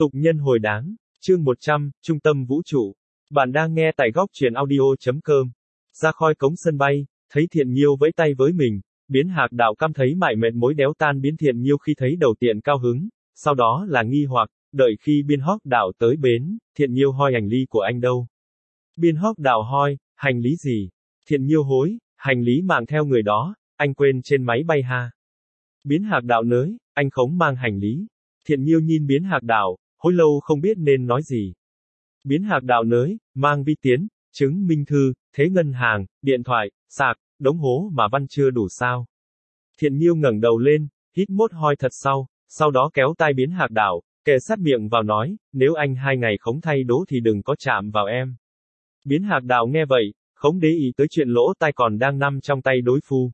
Tục nhân hồi đáng, chương 100, Trung tâm vũ trụ. Bạn đang nghe tại góc truyện audio.com. Ra khỏi cống sân bay, thấy Thiện Nhiêu vẫy tay với mình, Biến Hạc Đạo cảm thấy mải mệt mối đéo tan. Biến Thiện Nhiêu khi thấy đầu tiên cao hứng, sau đó là nghi hoặc, đợi khi Biên Hóc Đạo tới bến, Thiện Nhiêu hỏi hành lý của anh đâu. Biên Hóc Đạo hỏi, hành lý gì? Thiện Nhiêu hối, hành lý mang theo người đó, anh quên trên máy bay ha. Biến Hạc Đạo nới, anh không mang hành lý. Thiện Nhiêu nhìn Biến Hạc Đạo, hồi lâu không biết nên nói gì. Biến Hạc Đạo nới, mang vi tiến, chứng minh thư, thế ngân hàng, điện thoại, sạc, đống hố mà văn chưa đủ sao. Thiện Nhiêu ngẩng đầu lên, hít một hơi thật sau đó kéo tay Biến Hạc Đạo, kề sát miệng vào nói, nếu anh 2 ngày không thay đố thì đừng có chạm vào em. Biến Hạc Đạo nghe vậy, không để ý tới chuyện lỗ tai còn đang nằm trong tay đối phu.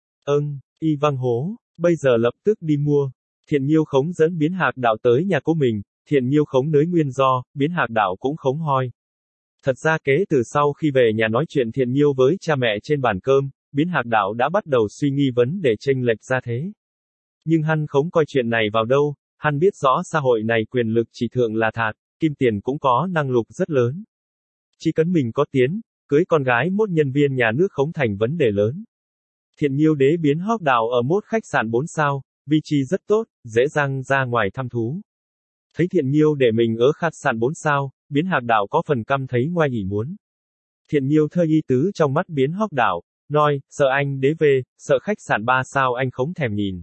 Y văng hố, bây giờ lập tức đi mua. Thiện Nhiêu không dẫn Biến Hạc Đạo tới nhà của mình, Thiện Nhiêu không nới nguyên do, Biến Hạc Đạo cũng không hỏi. Thật ra kế từ sau khi về nhà nói chuyện Thiện Nhiêu với cha mẹ trên bàn cơm, Biến Hạc Đạo đã bắt đầu suy nghi vấn đề chênh lệch ra thế. Nhưng hắn không coi chuyện này vào đâu, hắn biết rõ xã hội này quyền lực chỉ thượng là thạt, kim tiền cũng có năng lực rất lớn. Chỉ cần mình có tiền, cưới con gái một nhân viên nhà nước không thành vấn đề lớn. Thiện Nhiêu đế Biến Hóc Đạo ở một khách sạn 4 sao, vị trí rất tốt, dễ dàng ra ngoài thăm thú. Thấy Thiện Nhiêu để mình ở khách sạn 4 sao, Biến Hạc Đạo có phần căm thấy ngoài ý muốn. Thiện Nhiêu thơ ý tứ trong mắt Biến Hóc Đạo, nói, sợ anh đế về, sợ khách sạn 3 sao anh không thèm nhìn.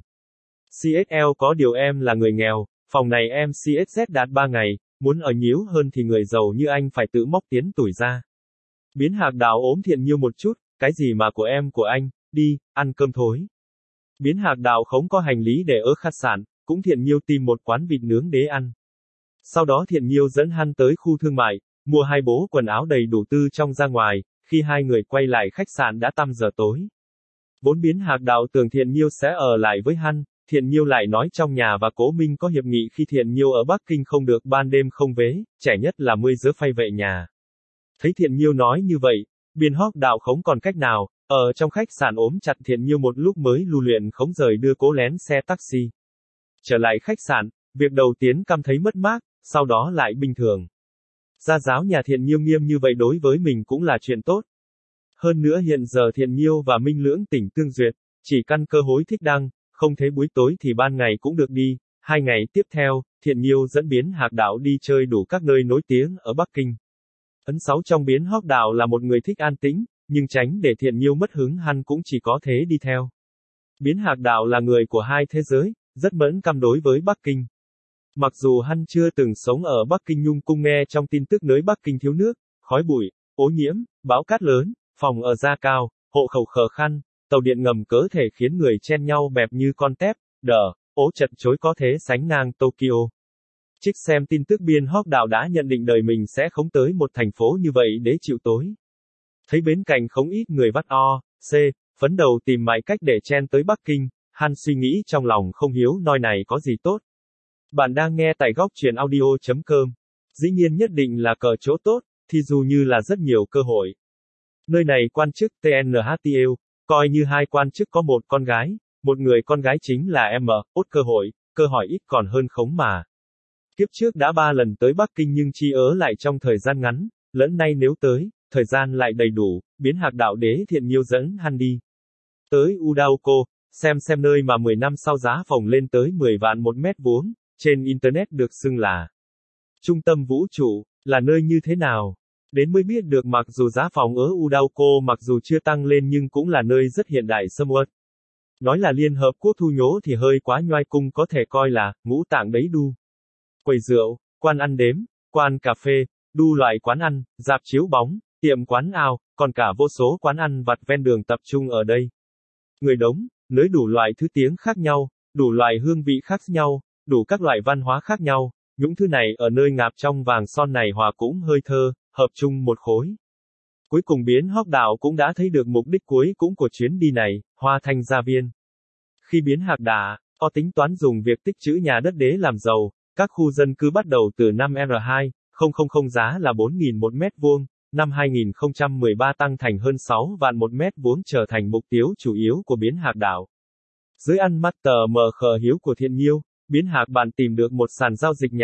CSL có điều em là người nghèo, phòng này em CSZ đạt 3 ngày, muốn ở nhiều hơn thì người giàu như anh phải tự móc tiền tuổi ra. Biến Hạc Đạo ốm Thiện Nhiêu một chút, cái gì mà của em của anh, đi, ăn cơm thối. Biến Hạc Đạo không có hành lý để ở khách sạn, cũng Thiện Nhiêu tìm một quán vịt nướng để ăn. Sau đó Thiện Nhiêu dẫn hắn tới khu thương mại, mua 2 bố quần áo đầy đủ từ trong ra ngoài, khi hai người quay lại khách sạn đã tăm giờ tối. Vốn Biến Hạc Đạo tưởng Thiện Nhiêu sẽ ở lại với hắn, Thiện Nhiêu lại nói trong nhà và Cố Minh có hiệp nghị khi Thiện Nhiêu ở Bắc Kinh không được ban đêm không về, trẻ nhất là 10 giờ phây về nhà. Thấy Thiện Nhiêu nói như vậy, Biến Hóc Đạo không còn cách nào, ở trong khách sạn ốm chặt Thiện Nhiêu một lúc mới lưu luyện không rời đưa Cố lén xe taxi. Trở lại khách sạn, việc đầu tiên cảm thấy mất mát, sau đó lại bình thường. Gia giáo nhà Thiện Nhiêu nghiêm như vậy đối với mình cũng là chuyện tốt. Hơn nữa hiện giờ Thiện Nhiêu và Minh Lưỡng tỉnh tương duyệt, chỉ căn cơ hối thích đăng, không thấy buổi tối thì ban ngày cũng được đi. 2 ngày tiếp theo, Thiện Nhiêu dẫn Biến Hạc Đạo đi chơi đủ các nơi nổi tiếng ở Bắc Kinh. Ấn 6 trong Biến Hóc Đạo là một người thích an tĩnh, nhưng tránh để Thiện Nhiêu mất hứng hắn cũng chỉ có thế đi theo. Biến Hạc Đạo là người của hai thế giới, rất mẫn căm đối với Bắc Kinh. Mặc dù hắn chưa từng sống ở Bắc Kinh nhưng cũng nghe trong tin tức nơi Bắc Kinh thiếu nước, khói bụi, ô nhiễm, bão cát lớn, phòng ở giá cao, hộ khẩu khó khăn, tàu điện ngầm có thể khiến người chen nhau bẹp như con tép, ố chật chối có thể sánh ngang Tokyo. Trích xem tin tức Biến Hóc Đạo đã nhận định đời mình sẽ không tới một thành phố như vậy để chịu tối. Thấy bên cạnh không ít người vắt phấn đầu tìm mọi cách để chen tới Bắc Kinh, hắn suy nghĩ trong lòng không hiếu nói này có gì tốt. Bạn đang nghe tại góc truyện audio.com. Dĩ nhiên nhất định là cờ chỗ tốt, thì dù như là rất nhiều cơ hội. Nơi này quan chức TNHTL, coi như 2 quan chức có 1 con gái, một người con gái chính là ốt cơ hội ít còn hơn khống mà. Kiếp trước đã 3 lần tới Bắc Kinh nhưng chỉ ở lại trong thời gian ngắn, lẫn nay nếu tới, thời gian lại đầy đủ, Biến Hạc Đạo đế Thiện Nhiêu dẫn hắn đi. Tới Udaoko, xem nơi mà 10 năm sau giá phòng lên tới 10 vạn một mét vuông, trên Internet được xưng là trung tâm vũ trụ, là nơi như thế nào. Đến mới biết được mặc dù giá phòng ở Udaoko mặc dù chưa tăng lên nhưng cũng là nơi rất hiện đại sầm uất. Nói là Liên Hợp Quốc thu nhố thì hơi quá nhoai cung có thể coi là ngũ tạng đấy đu. Quầy rượu, quan ăn đếm, quan cà phê, đu loại quán ăn, rạp chiếu bóng, tiệm quán ao, còn cả vô số quán ăn vặt ven đường tập trung ở đây. Người đống, nới đủ loại thứ tiếng khác nhau, đủ loại hương vị khác nhau, đủ các loại văn hóa khác nhau, những thứ này ở nơi ngạp trong vàng son này hòa cũng hơi thơ, hợp chung một khối. Cuối cùng Biến Hóc Đạo cũng đã thấy được mục đích cuối cùng của chuyến đi này, Hoa Thanh Gia Viên. Khi Biến Hạc Đạo có tính toán dùng việc tích trữ nhà đất đế làm giàu, các khu dân cư bắt đầu từ năm R2000 giá là 4.000 một mét vuông, năm 2013 tăng thành hơn 6 vạn một mét vuông trở thành mục tiêu chủ yếu của Biến Hạc Đạo. Dưới ăn mắt tờ mờ khờ hiếu của Thiện Nhiêu, Biến Hạc bạn tìm được một sàn giao dịch nhà đất,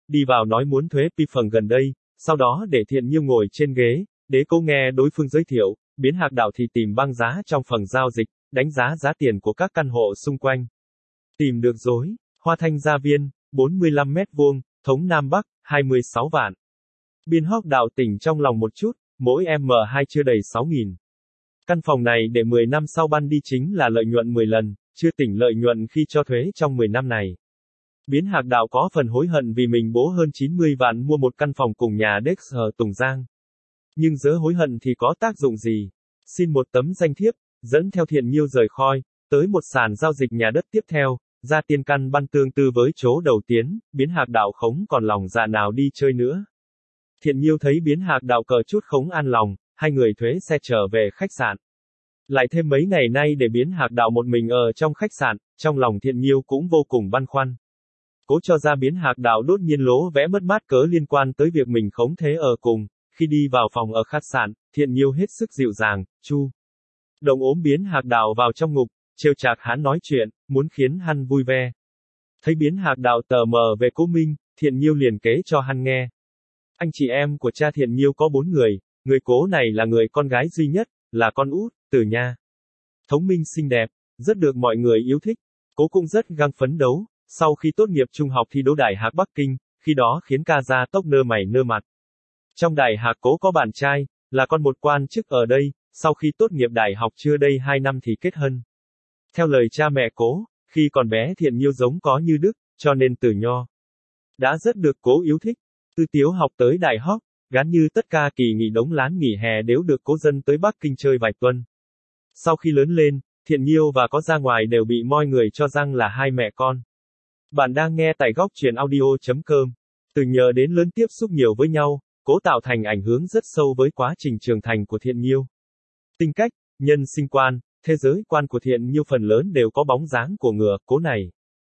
đi vào nói muốn thuế pi phần gần đây, sau đó để Thiện Nhiêu ngồi trên ghế, để cô nghe đối phương giới thiệu, Biến Hạc Đạo thì tìm băng giá trong phần giao dịch, đánh giá giá tiền của các căn hộ xung quanh. Tìm được rồi, Hoa Thanh Gia Viên, 45 mét vuông, thống Nam Bắc, 26 vạn. Biến Hóc Đạo tỉnh trong lòng một chút, mỗi M2 chưa đầy 6.000. Căn phòng này để 10 năm sau ban đi chính là lợi nhuận 10 lần, chưa tỉnh lợi nhuận khi cho thuế trong 10 năm này. Biến Hạc Đạo có phần hối hận vì mình bố hơn 90 vạn mua một căn phòng cùng nhà Dex ở Tùng Giang. Nhưng dỡ hối hận thì có tác dụng gì? Xin một tấm danh thiếp, dẫn theo Thiện Nhiêu rời khỏi, tới một sàn giao dịch nhà đất tiếp theo, ra tiên căn ban tương tư với chỗ đầu tiến, Biến Hạc Đạo không còn lòng dạ nào đi chơi nữa. Thiện Nhiêu thấy Biến Hạc Đạo cờ chút không an lòng, hai người thuê xe trở về khách sạn. Lại thêm mấy ngày nay để Biến Hạc Đạo một mình ở trong khách sạn, trong lòng Thiện Nhiêu cũng vô cùng băn khoăn. Cố cho ra Biến Hạc Đạo đốt nhiên lố vẽ mất mát cớ liên quan tới việc mình khống thế ở cùng. Khi đi vào phòng ở khách sạn, Thiện Nhiêu hết sức dịu dàng, chu động ốm Biến Hạc Đạo vào trong ngục, trêu chạc hắn nói chuyện, muốn khiến hắn vui vẻ. Thấy Biến Hạc Đạo tờ mờ về Cố Minh, Thiện Nhiêu liền kể cho hắn nghe. Anh chị em của cha Thiện Nhiêu có 4 người, người Cố này là người con gái duy nhất, là con út, từ nhà. Thống minh xinh đẹp, rất được mọi người yêu thích. Cố cũng rất gắng phấn đấu, sau khi tốt nghiệp trung học thi đỗ Đại học Bắc Kinh, khi đó khiến ca ra tóc nơ mày nơ mặt. Trong Đại học Cố có bạn trai, là con một quan chức ở đây, sau khi tốt nghiệp đại học chưa đầy 2 năm thì kết hôn. Theo lời cha mẹ Cố, khi còn bé Thiện Nhiêu giống có như Đức, cho nên từ nho đã rất được Cố yêu thích. Từ tiểu học tới đại học, gán như tất cả kỳ nghỉ đống lán nghỉ hè đều được Cố dân tới Bắc Kinh chơi vài tuần. Sau khi lớn lên, Thiện Nhiêu và Có ra ngoài đều bị mọi người cho rằng là hai mẹ con. Bạn đang nghe tại góc truyện audio.com. Từ nhờ đến lớn tiếp xúc nhiều với nhau, Cố tạo thành ảnh hưởng rất sâu với quá trình trưởng thành của Thiện Nhiêu. Tính cách, nhân sinh quan, thế giới quan của Thiện Nhiêu phần lớn đều có bóng dáng của ngựa Cố này.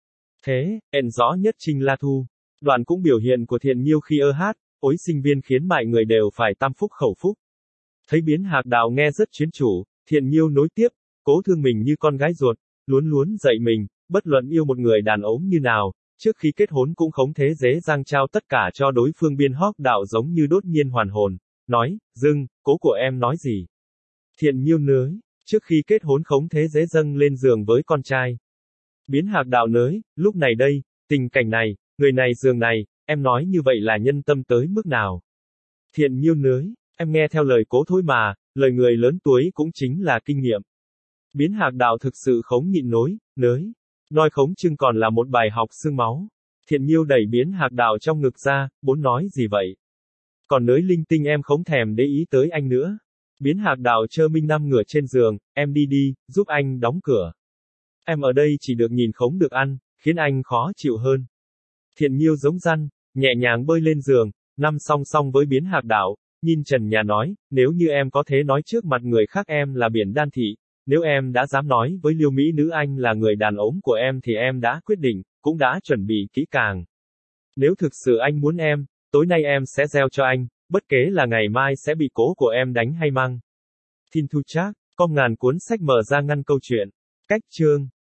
Thế, ẩn rõ nhất Trinh La Thu. Đoạn cũng biểu hiện của Thiện Nhiêu khi hát, ối sinh viên khiến mọi người đều phải tam phúc khẩu phúc. Thấy Biến Hạc Đạo nghe rất chuyên chủ, Thiện Nhiêu nối tiếp, Cố thương mình như con gái ruột, luôn dạy mình, bất luận yêu một người đàn ông như nào, trước khi kết hôn cũng không thế dễ dàng trao tất cả cho đối phương. Biến Hóc Đạo giống như đột nhiên hoàn hồn, nói, dưng, Cố của em nói gì? Thiện Nhiêu nới, trước khi kết hôn không thế dễ dâng lên giường với con trai. Biến Hạc Đạo nới, lúc này đây, tình cảnh này, người này giường này, em nói như vậy là nhân tâm tới mức nào? Thiện Nhiêu nới, em nghe theo lời Cố thôi mà, lời người lớn tuổi cũng chính là kinh nghiệm. Biến Hạc Đạo thực sự không nhịn nới. Nói khống chừng còn là một bài học xương máu. Thiện Nhiêu đẩy Biến Hạc Đạo trong ngực ra, bốn nói gì vậy? Còn nới linh tinh em không thèm để ý tới anh nữa. Biến Hạc Đạo chơ Minh Năm ngửa trên giường, em đi, giúp anh đóng cửa. Em ở đây chỉ được nhìn không được ăn, khiến anh khó chịu hơn. Thiện Nhiêu giống răn, nhẹ nhàng bơi lên giường, nằm song song với Biến Hạc Đạo, nhìn trần nhà nói, nếu như em có thế nói trước mặt người khác em là Biển Đan Thị, nếu em đã dám nói với Liêu Mỹ Nữ anh là người đàn ông của em thì em đã quyết định, cũng đã chuẩn bị kỹ càng. Nếu thực sự anh muốn em, tối nay em sẽ gieo cho anh, bất kể là ngày mai sẽ bị Cố của em đánh hay mang. Thin Thu Trác, com ngàn cuốn sách mở ra ngăn câu chuyện. Cách chương